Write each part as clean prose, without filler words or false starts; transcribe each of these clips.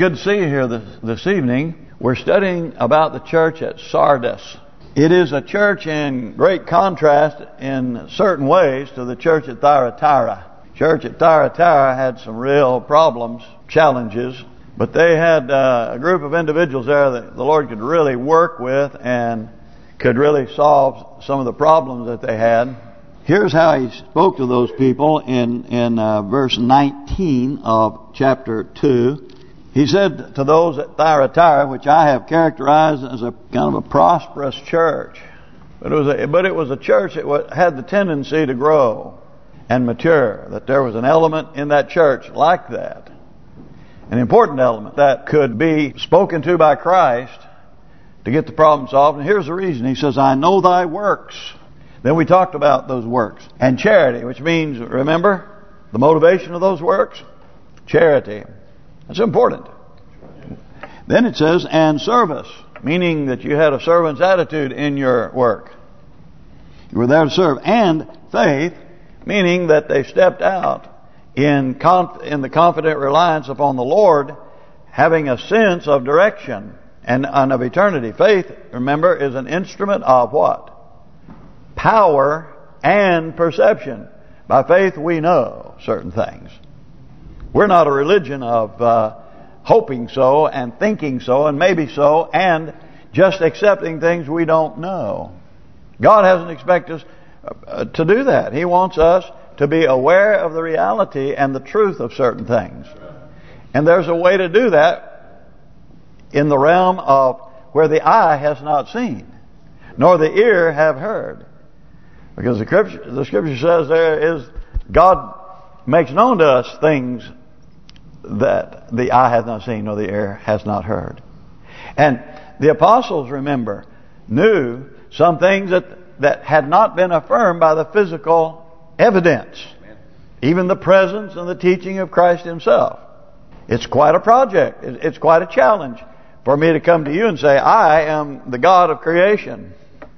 good to see you here this evening. We're studying about the church at Sardis. It is a church in great contrast in certain ways to the church at Thyatira. Church at Thyatira had some real problems, challenges, but they had a group of individuals there that the Lord could really work with and could really solve some of the problems that they had. Here's how He spoke to those people in verse 19 of chapter 2. He said to those at Thyatira, which I have characterized as a kind of a prosperous church, but it was a church that had the tendency to grow and mature. That there was an element in that church like that, an important element that could be spoken to by Christ to get the problem solved. And here's the reason. He says, I know thy works. Then we talked about those works. And charity, which means, remember, the motivation of those works? Charity. That's important. Then it says, and service, meaning that you had a servant's attitude in your work. You were there to serve. And faith, meaning that they stepped out in the confident reliance upon the Lord, having a sense of direction and of eternity. Faith, remember, is an instrument of what? Power and perception. By faith we know certain things. We're not a religion of hoping so and thinking so and maybe so and just accepting things we don't know. God hasn't expected us to do that. He wants us to be aware of the reality and the truth of certain things. And there's a way to do that in the realm of where the eye has not seen, nor the ear have heard. Because the Scripture says there is, God makes known to us things that the eye hath not seen, nor the ear has not heard. And the apostles, remember, knew some things that had not been affirmed by the physical evidence. Even the presence and the teaching of Christ Himself. It's quite a project. It's quite a challenge for me to come to you and say, I am the God of creation.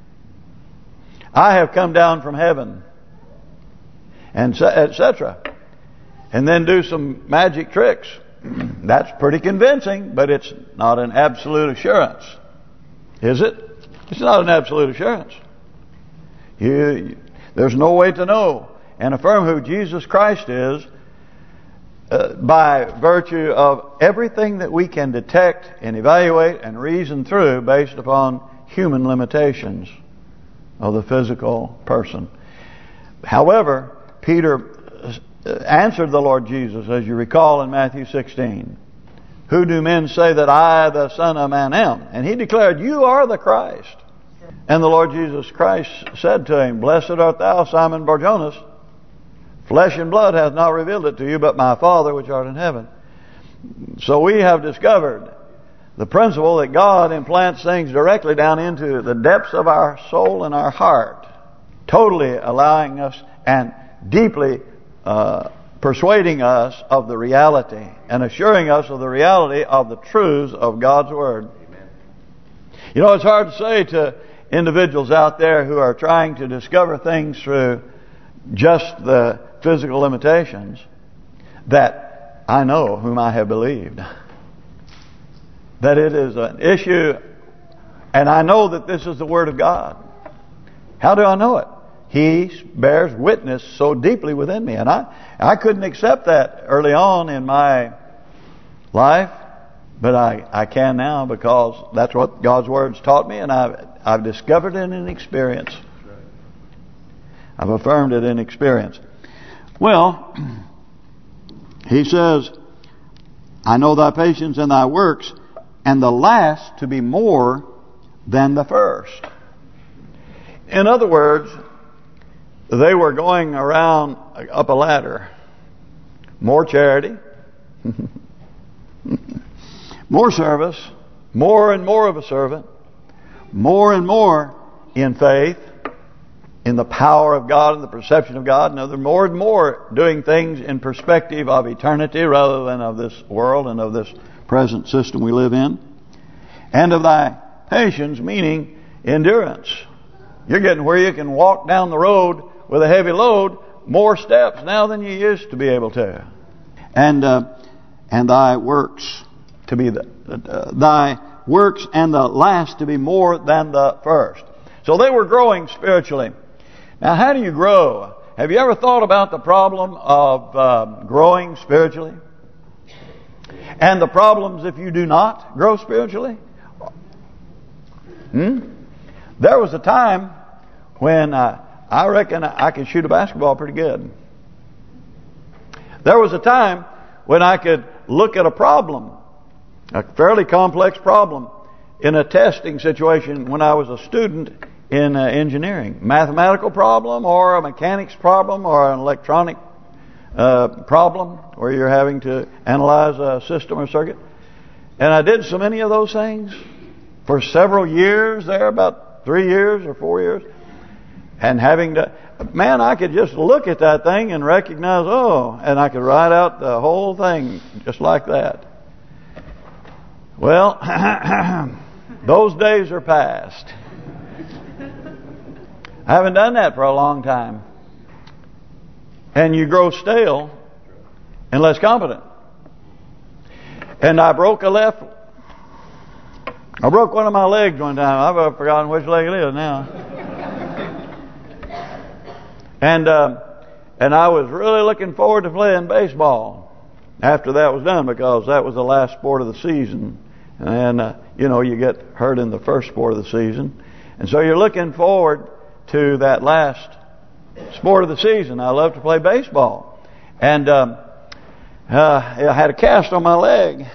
I have come down from heaven, and etc. And then do some magic tricks. That's pretty convincing, but it's not an absolute assurance. Is it? It's not an absolute assurance. There's no way to know and affirm who Jesus Christ is by virtue of everything that we can detect and evaluate and reason through based upon human limitations of the physical person. However, Peter answered the Lord Jesus, as you recall in Matthew 16. Who do men say that I, the Son of Man, am? And he declared, you are the Christ. And the Lord Jesus Christ said to him, Blessed art thou, Simon Bar-Jonas. Flesh and blood hath not revealed it to you, but my Father which art in heaven. So we have discovered the principle that God implants things directly down into the depths of our soul and our heart, totally allowing us and deeply persuading us of the reality and assuring us of the reality of the truths of God's Word. Amen. You know, it's hard to say to individuals out there who are trying to discover things through just the physical limitations that I know whom I have believed. That it is an issue, and I know that this is the Word of God. How do I know it? He bears witness so deeply within me. And I couldn't accept that early on in my life, but I can now, because that's what God's Word's taught me, and I've discovered it in experience. I've affirmed it in experience. Well, he says, I know thy patience and thy works, and the last to be more than the first. In other words, they were going around up a ladder. More charity, more service, more and more of a servant, more and more in faith, in the power of God and the perception of God. And more and more doing things in perspective of eternity rather than of this world and of this present system we live in. And of thy patience, meaning endurance. You're getting where you can walk down the road with a heavy load more steps now than you used to be able to. And thy works. to be thy works and the last to be more than the first. So they were growing spiritually. Now, how do you grow? Have you ever thought about the problem of growing spiritually? And the problems if you do not grow spiritually? There was a time when I reckon I could shoot a basketball pretty good. There was a time when I could look at a problem, a fairly complex problem, in a testing situation when I was a student in engineering. Mathematical problem or a mechanics problem or an electronic problem where you're having to analyze a system or circuit. And I did so many of those things for several years there, about 3 years or 4 years. And having to, man, I could just look at that thing and recognize, and I could write out the whole thing just like that. Well, those days are past. I haven't done that for a long time. And you grow stale and less competent. And I broke one of my legs one time. I've forgotten which leg it is now. And I was really looking forward to playing baseball after that was done, because that was the last sport of the season. And you get hurt in the first sport of the season. And so you're looking forward to that last sport of the season. I love to play baseball. And I had a cast on my leg.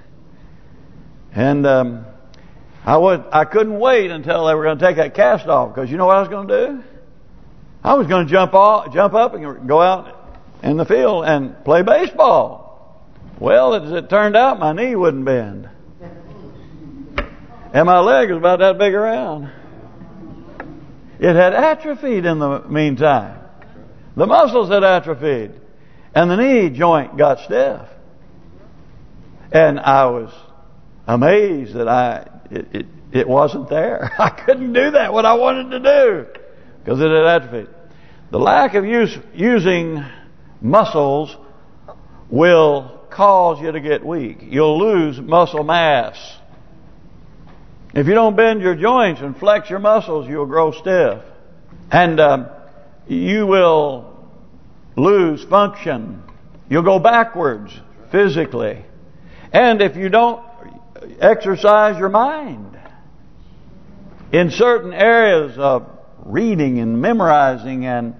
And I couldn't wait until they were going to take that cast off, because you know what I was going to do? I was going to jump up and go out in the field and play baseball. Well, as it turned out, my knee wouldn't bend. And my leg was about that big around. It had atrophied in the meantime. The muscles had atrophied. And the knee joint got stiff. And I was amazed that it wasn't there. I couldn't do that, what I wanted to do, because it had atrophied. The lack of using muscles will cause you to get weak. You'll lose muscle mass. If you don't bend your joints and flex your muscles, you'll grow stiff. And you will lose function. You'll go backwards physically. And if you don't exercise your mind in certain areas of reading and memorizing and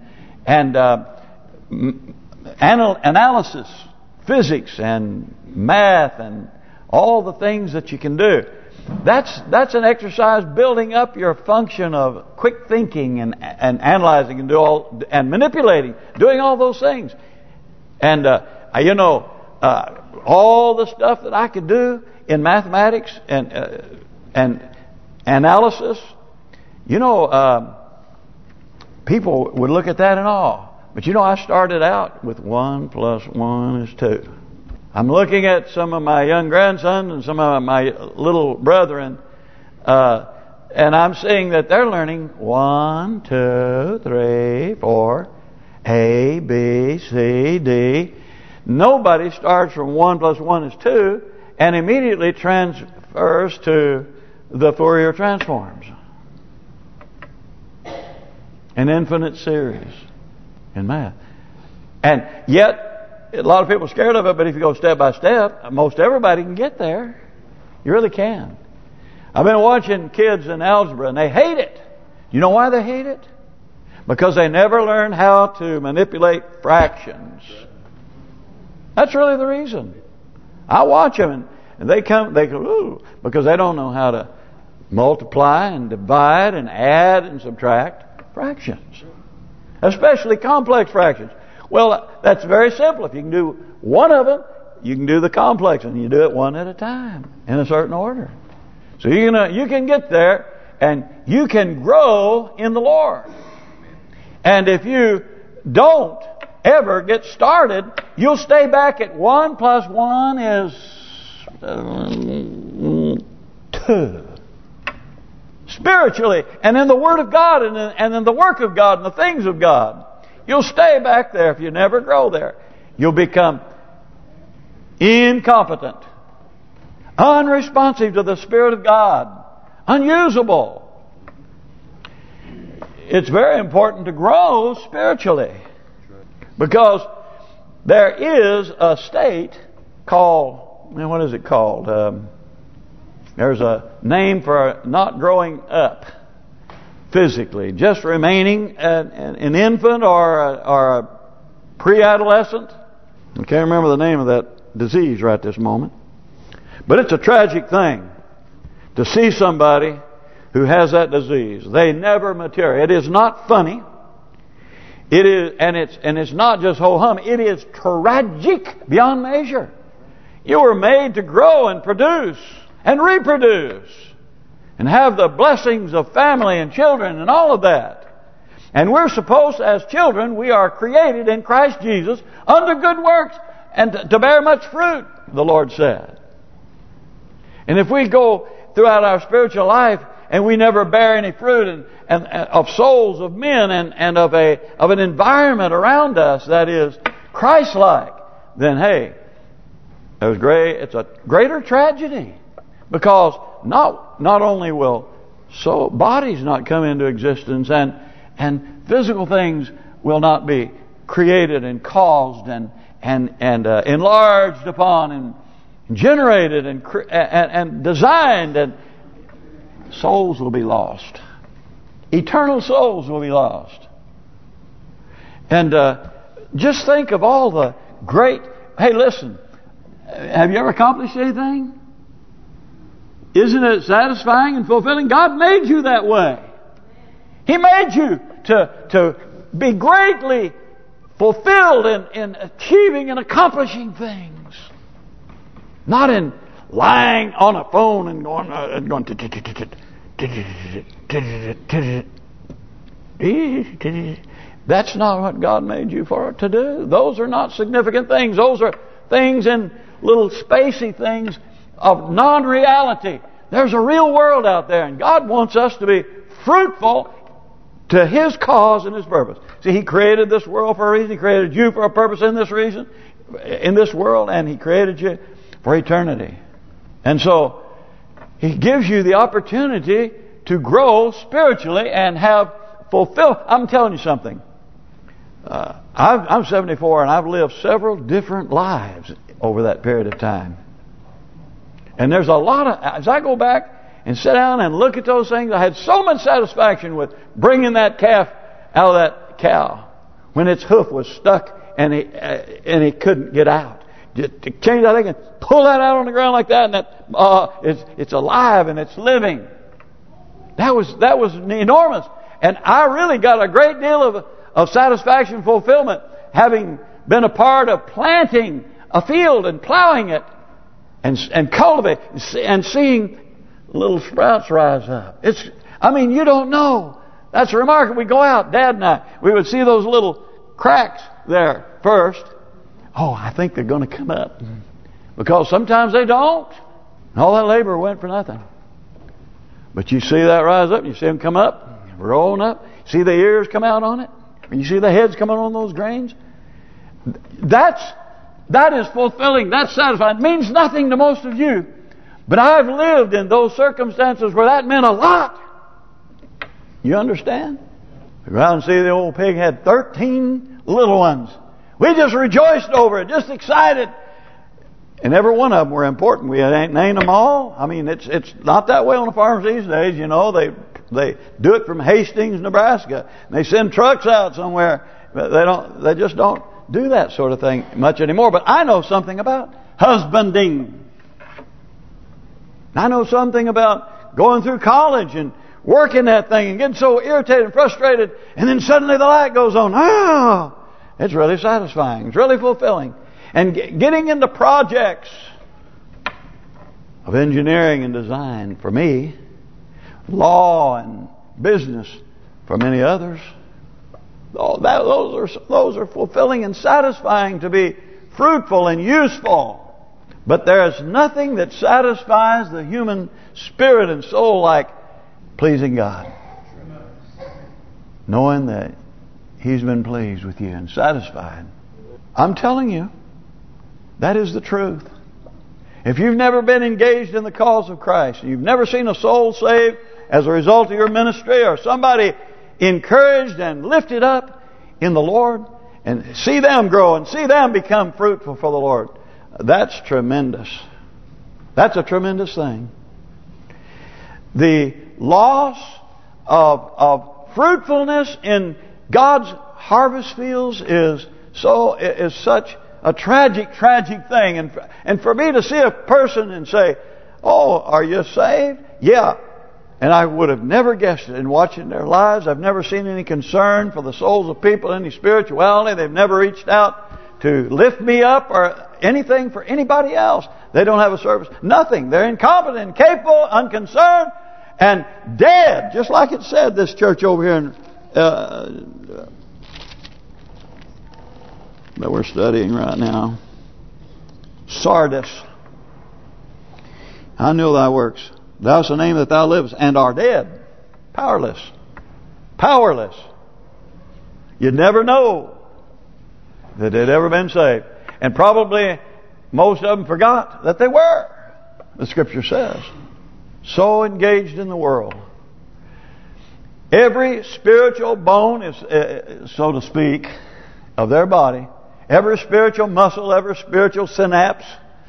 analysis, physics and math and all the things that you can do, that's an exercise building up your function of quick thinking and analyzing and manipulating, doing all those things. And all the stuff that I could do in mathematics and analysis, people would look at that in awe. But I started out with 1 + 1 is 2. I'm looking at some of my young grandsons and some of my little brethren, and I'm seeing that they're learning 1, 2, 3, 4, A, B, C, D. Nobody starts from 1 + 1 is 2 and immediately transfers to the Fourier transforms. An infinite series in math. And yet, a lot of people are scared of it, but if you go step by step, most everybody can get there. You really can. I've been watching kids in algebra, and they hate it. You know why they hate it? Because they never learn how to manipulate fractions. That's really the reason. I watch them, and they go, ooh, because they don't know how to multiply and divide and add and subtract fractions, especially complex fractions. Well, that's very simple. If you can do one of them, you can do the complex, and you do it one at a time in a certain order. So you can get there, and you can grow in the Lord. And if you don't ever get started, you'll stay back at 1 + 1 is 2. Spiritually, and in the Word of God, and in the work of God, and the things of God. You'll stay back there if you never grow there. You'll become incompetent, unresponsive to the Spirit of God, unusable. It's very important to grow spiritually, because there is a state called, what is it called? There's a name for not growing up physically, just remaining an infant or a pre-adolescent. I can't remember the name of that disease right this moment. But it's a tragic thing to see somebody who has that disease. They never mature. It is not funny. It is, and it's not just ho-hum. It is tragic beyond measure. You were made to grow and produce and reproduce and have the blessings of family and children and all of that. And we're supposed, as children, we are created in Christ Jesus unto good works and to bear much fruit, the Lord said. And if we go throughout our spiritual life and we never bear any fruit and of souls of men and of an environment around us that is Christ-like, then hey, it's a greater tragedy, because not only will bodies not come into existence and physical things will not be created and caused and enlarged upon and generated and designed, and souls will be lost. Eternal souls will be lost. And just think of all the great... Hey, listen, have you ever accomplished anything? Isn't it satisfying and fulfilling? God made you that way. He made you to be greatly fulfilled in achieving and accomplishing things. Not in lying on a phone and going That's not what God made you for to do. Those are not significant things. Those are things in little spacey things of non-reality. There's a real world out there, and God wants us to be fruitful to His cause and His purpose. See, He created this world for a reason. He created you for a purpose in this world, and He created you for eternity. And so He gives you the opportunity to grow spiritually and have fulfilled. I'm telling you something. I'm 74 and I've lived several different lives over that period of time. And there's a lot of, as I go back and sit down and look at those things, I had so much satisfaction with bringing that calf out of that cow when its hoof was stuck and he couldn't get out. Just to change that thing and pull that out on the ground like that, and that it's alive and it's living. That was enormous, and I really got a great deal of satisfaction, fulfillment, having been a part of planting a field and plowing it and cultivating and seeing little sprouts rise up. You don't know. That's remarkable. We go out, Dad and I, we would see those little cracks there first. Oh, I think they're going to come up. Because sometimes they don't. All that labor went for nothing. But you see that rise up, you see them come up, rolling up. See the ears come out on it? And you see the heads coming on those grains? That is fulfilling. That's satisfying. It means nothing to most of you. But I've lived in those circumstances where that meant a lot. You understand? We go out and see the old pig had 13 little ones. We just rejoiced over it, just excited. And every one of them were important. We ain't named them all. It's not that way on the farms these days. You know, they do it from Hastings, Nebraska. And they send trucks out somewhere. But they just don't do that sort of thing much anymore. But I know something about husbanding. I know something about going through college and working that thing and getting so irritated and frustrated, and then suddenly the light goes on. It's really satisfying. It's really fulfilling. And getting into projects of engineering and design for me, law and business for many others, those are fulfilling and satisfying, to be fruitful and useful. But there is nothing that satisfies the human spirit and soul like pleasing God. Knowing that He's been pleased with you and satisfied. I'm telling you, that is the truth. If you've never been engaged in the cause of Christ, and you've never seen a soul saved as a result of your ministry, or somebody encouraged and lifted up in the Lord, and see them grow and see them become fruitful for the Lord, that's tremendous. That's a tremendous thing. The loss of fruitfulness in God's harvest fields is such a tragic thing. And for me to see a person and say, "Oh, are you saved?" Yeah. And I would have never guessed it in watching their lives. I've never seen any concern for the souls of people, any spirituality. They've never reached out to lift me up or anything for anybody else. They don't have a service. Nothing. They're incompetent, incapable, unconcerned, and dead. Just like it said, this church over here in, that we're studying right now. Sardis. I know thy works. Thou's the name that thou livest, and are dead. Powerless. Powerless. You'd never know that they'd ever been saved. And probably most of them forgot that they were. The Scripture says. So engaged in the world. Every spiritual bone is, so to speak, of their body, every spiritual muscle, every spiritual synapse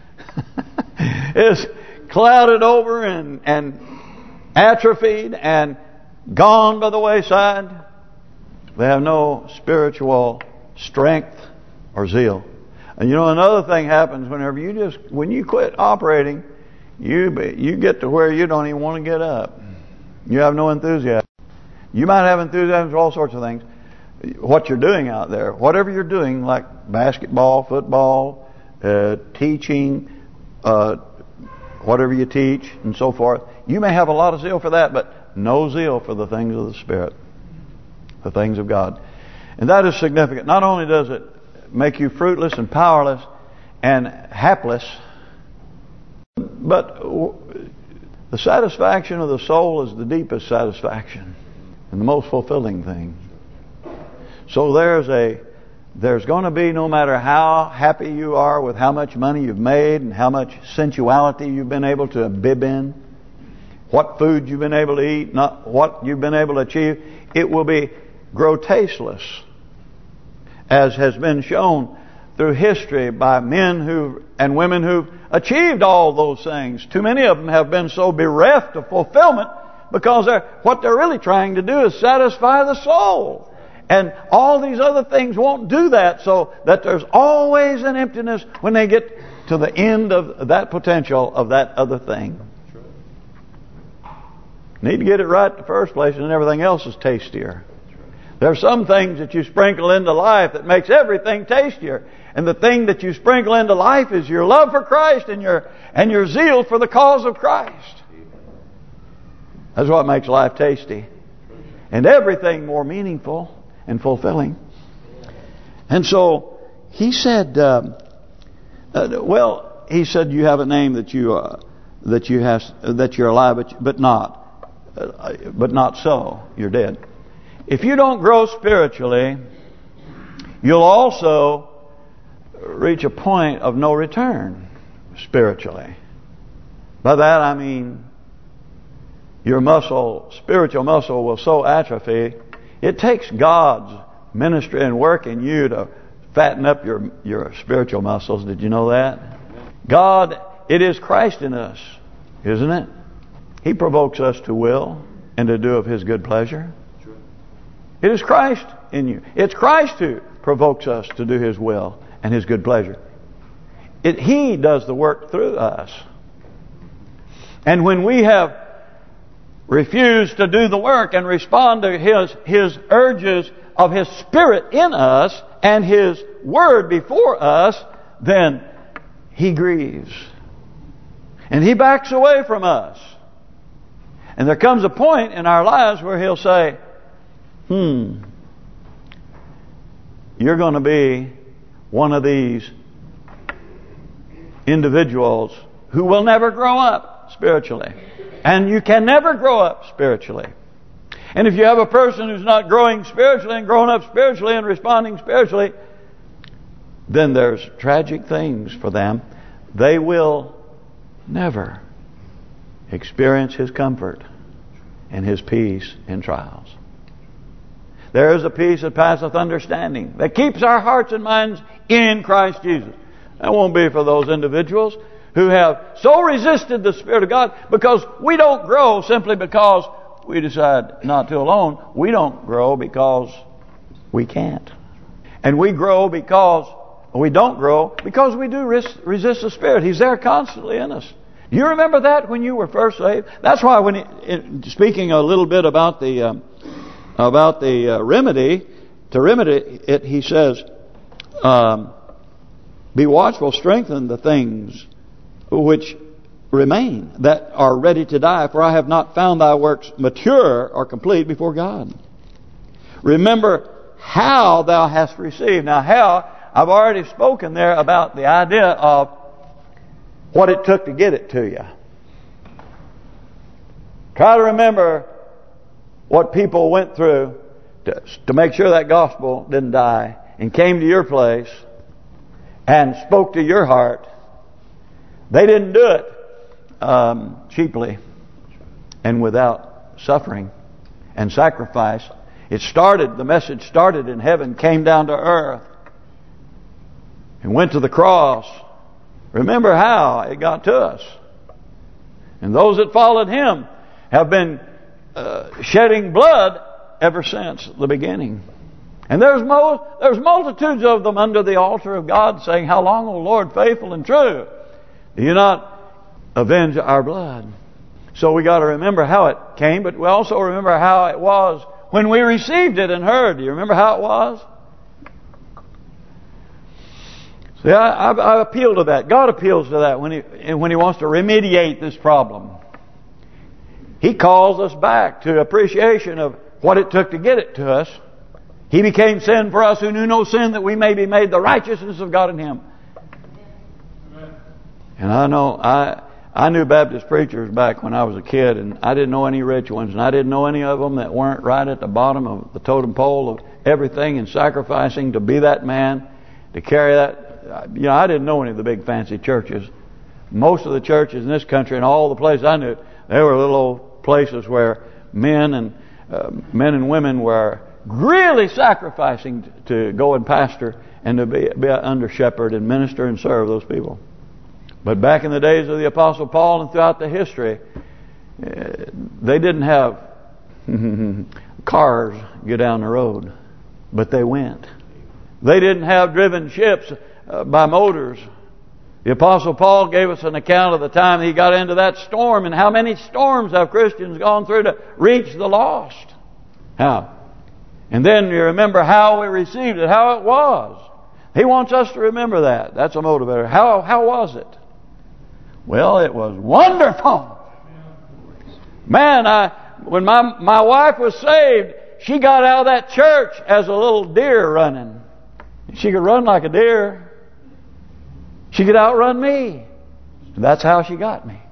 is clouded over and atrophied and gone by the wayside. They have no spiritual strength or zeal. And you know, another thing happens when you quit operating, you get to where you don't even want to get up. You have no enthusiasm. You might have enthusiasm for all sorts of things. What you're doing out there, whatever you're doing, like basketball, football, teaching, whatever you teach and so forth, you may have a lot of zeal for that, but no zeal for the things of the Spirit, the things of God. And that is significant. Not only does it make you fruitless and powerless and hapless, but the satisfaction of the soul is the deepest satisfaction and the most fulfilling thing. So there's going to be, no matter how happy you are with how much money you've made and how much sensuality you've been able to bib in, what food you've been able to eat, not what you've been able to achieve, it will grow tasteless, as has been shown through history by men and women who've achieved all those things. Too many of them have been so bereft of fulfillment because what they're really trying to do is satisfy the soul. And all these other things won't do that, so that there's always an emptiness when they get to the end of that potential of that other thing. Need to get it right in the first place, and everything else is tastier. There's some things that you sprinkle into life that makes everything tastier. And the thing that you sprinkle into life is your love for Christ and your zeal for the cause of Christ. That's what makes life tasty. And everything more meaningful and fulfilling. And so he said, he said you have a name that you're alive, but not so. You're dead. If you don't grow spiritually, you'll also reach a point of no return spiritually. By that I mean your spiritual muscle will so atrophy. It takes God's ministry and work in you to fatten up your spiritual muscles. Did you know that? God, it is Christ in us, isn't it? He provokes us to will and to do of His good pleasure. It is Christ in you. It's Christ who provokes us to do His will and His good pleasure. He does the work through us. And when we have refused to do the work and respond to His urges of His Spirit in us and His Word before us, then He grieves. And He backs away from us. And there comes a point in our lives where He'll say, you're going to be one of these individuals who will never grow up spiritually. And you can never grow up spiritually. And if you have a person who's not growing spiritually and growing up spiritually and responding spiritually, then there's tragic things for them. They will never experience His comfort and His peace in trials. There is a peace that passeth understanding, that keeps our hearts and minds in Christ Jesus. That won't be for those individuals who have so resisted the Spirit of God, because we don't grow simply because we decide not to alone. We don't grow because we can't. And we grow because we don't grow because we do resist the Spirit. He's there constantly in us. Do you remember that when you were first saved? That's why when speaking a little bit about the remedy, to remedy it, he says, be watchful, strengthen the things which remain that are ready to die, for I have not found thy works mature or complete before God. Remember how thou hast received. Now how, I've already spoken there about the idea of what it took to get it to you. Try to remember what people went through to make sure that gospel didn't die, and came to your place and spoke to your heart. They didn't do it cheaply and without suffering and sacrifice. The message started in heaven, came down to earth, and went to the cross. Remember how it got to us. And those that followed Him have been shedding blood ever since the beginning. And there's multitudes of them under the altar of God saying, how long, O Lord, faithful and true, do you not avenge our blood? So we got to remember how it came, but we also remember how it was when we received it and heard. Do you remember how it was? See, I appeal to that. God appeals to that when He wants to remediate this problem. He calls us back to appreciation of what it took to get it to us. He became sin for us who knew no sin, that we may be made the righteousness of God in Him. And I know I knew Baptist preachers back when I was a kid, and I didn't know any rich ones, and I didn't know any of them that weren't right at the bottom of the totem pole of everything and sacrificing to be that man, to carry that. You know, I didn't know any of the big fancy churches. Most of the churches in this country and all the places I knew, they were little old places where men and women were really sacrificing to go and pastor and to be under shepherd and minister and serve those people. But back in the days of the Apostle Paul and throughout the history, they didn't have cars go down the road, but they went. They didn't have driven ships by motors. The Apostle Paul gave us an account of the time he got into that storm, and how many storms have Christians gone through to reach the lost. How? And then you remember how we received it, how it was. He wants us to remember that. That's a motivator. How was it? Well, it was wonderful. Man, when my wife was saved, she got out of that church as a little deer running. She could run like a deer. She could outrun me. That's how she got me.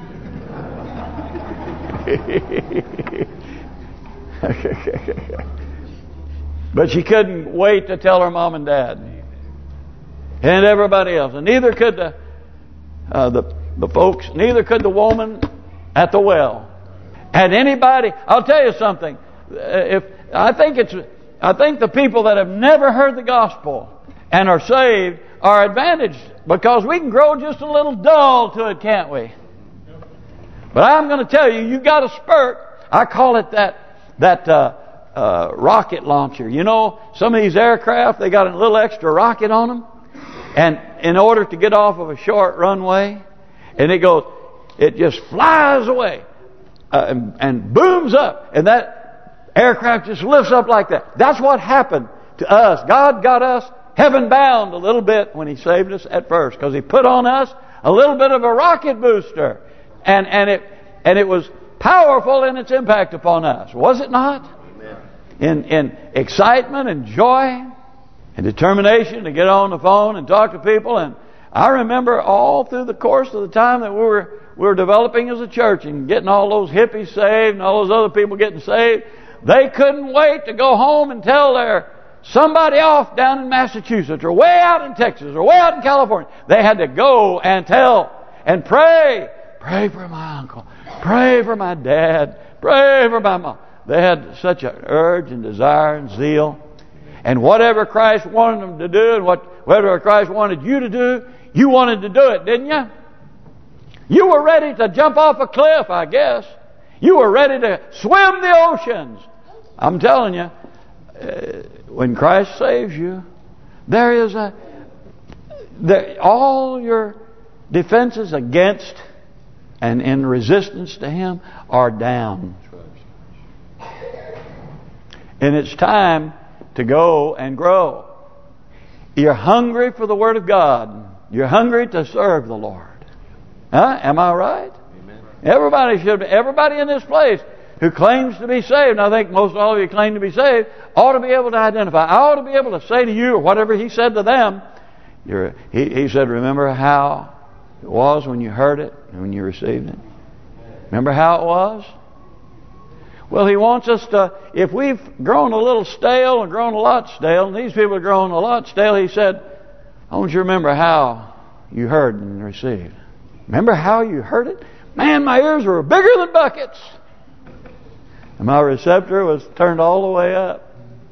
But she couldn't wait to tell her mom and dad and everybody else, and neither could the folks, neither could the woman at the well. And anybody, I'll tell you something. I think the people that have never heard the gospel and are saved are advantaged, because we can grow just a little dull to it, can't we? But I'm going to tell you, you got a spurt. I call it that rocket launcher. You know, some of these aircraft, they got a little extra rocket on them, and in order to get off of a short runway, and it just flies away and booms up, and that aircraft just lifts up like that. That's what happened to us. God got us heaven bound a little bit when He saved us at first, because He put on us a little bit of a rocket booster, and it was powerful in its impact upon us, was it not? Amen. In excitement and joy and determination to get on the phone and talk to people. And I remember all through the course of the time that we were developing as a church and getting all those hippies saved and all those other people getting saved, they couldn't wait to go home and tell somebody off down in Massachusetts or way out in Texas or way out in California. They had to go and tell. and pray. Pray for my uncle. Pray for my dad. Pray for my mom. They had such an urge and desire and zeal. And whatever Christ wanted them to do and whatever Christ wanted you to do, you wanted to do it, didn't you? You were ready to jump off a cliff, I guess. You were ready to swim the oceans. I'm telling you, when Christ saves you, there is all your defenses against and in resistance to Him are down. And it's time to go and grow. You're hungry for the Word of God. You're hungry to serve the Lord. Huh? Am I right? Amen. Everybody in this place who claims to be saved, and I think most all of you claim to be saved, ought to be able to identify. I ought to be able to say to you, or whatever He said to them, He said, remember how it was when you heard it and when you received it? Remember how it was? Well, He wants us to, if we've grown a little stale and grown a lot stale, and these people have grown a lot stale, He said, I want you to remember how you heard and received. Remember how you heard it? Man, my ears were bigger than buckets. And my receptor was turned all the way up.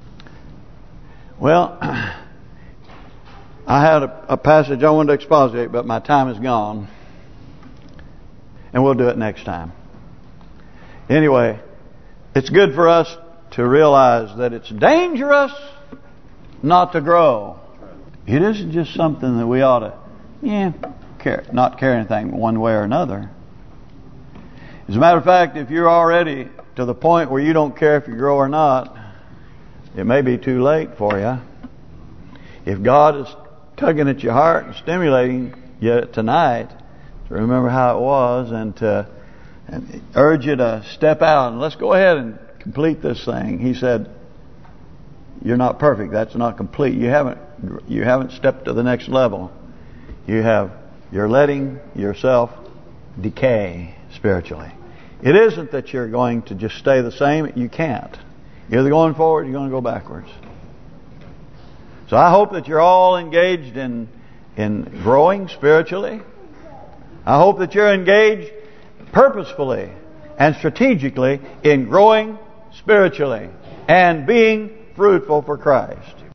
Well, I had a passage I wanted to exposit, but my time is gone. And we'll do it next time. Anyway, it's good for us to realize that it's dangerous not to grow. It isn't just something that we ought to not care anything one way or another. As a matter of fact, if you're already to the point where you don't care if you grow or not, it may be too late for you. If God is tugging at your heart and stimulating you tonight to remember how it was and urge you to step out and let's go ahead and complete this thing. He said, you're not perfect. That's not complete. You haven't stepped to the next level. You're letting yourself decay spiritually. It isn't that you're going to just stay the same. You can't. You're either going forward or you're going to go backwards. So I hope that you're all engaged in growing spiritually. I hope that you're engaged purposefully and strategically in growing spiritually and being fruitful for Christ.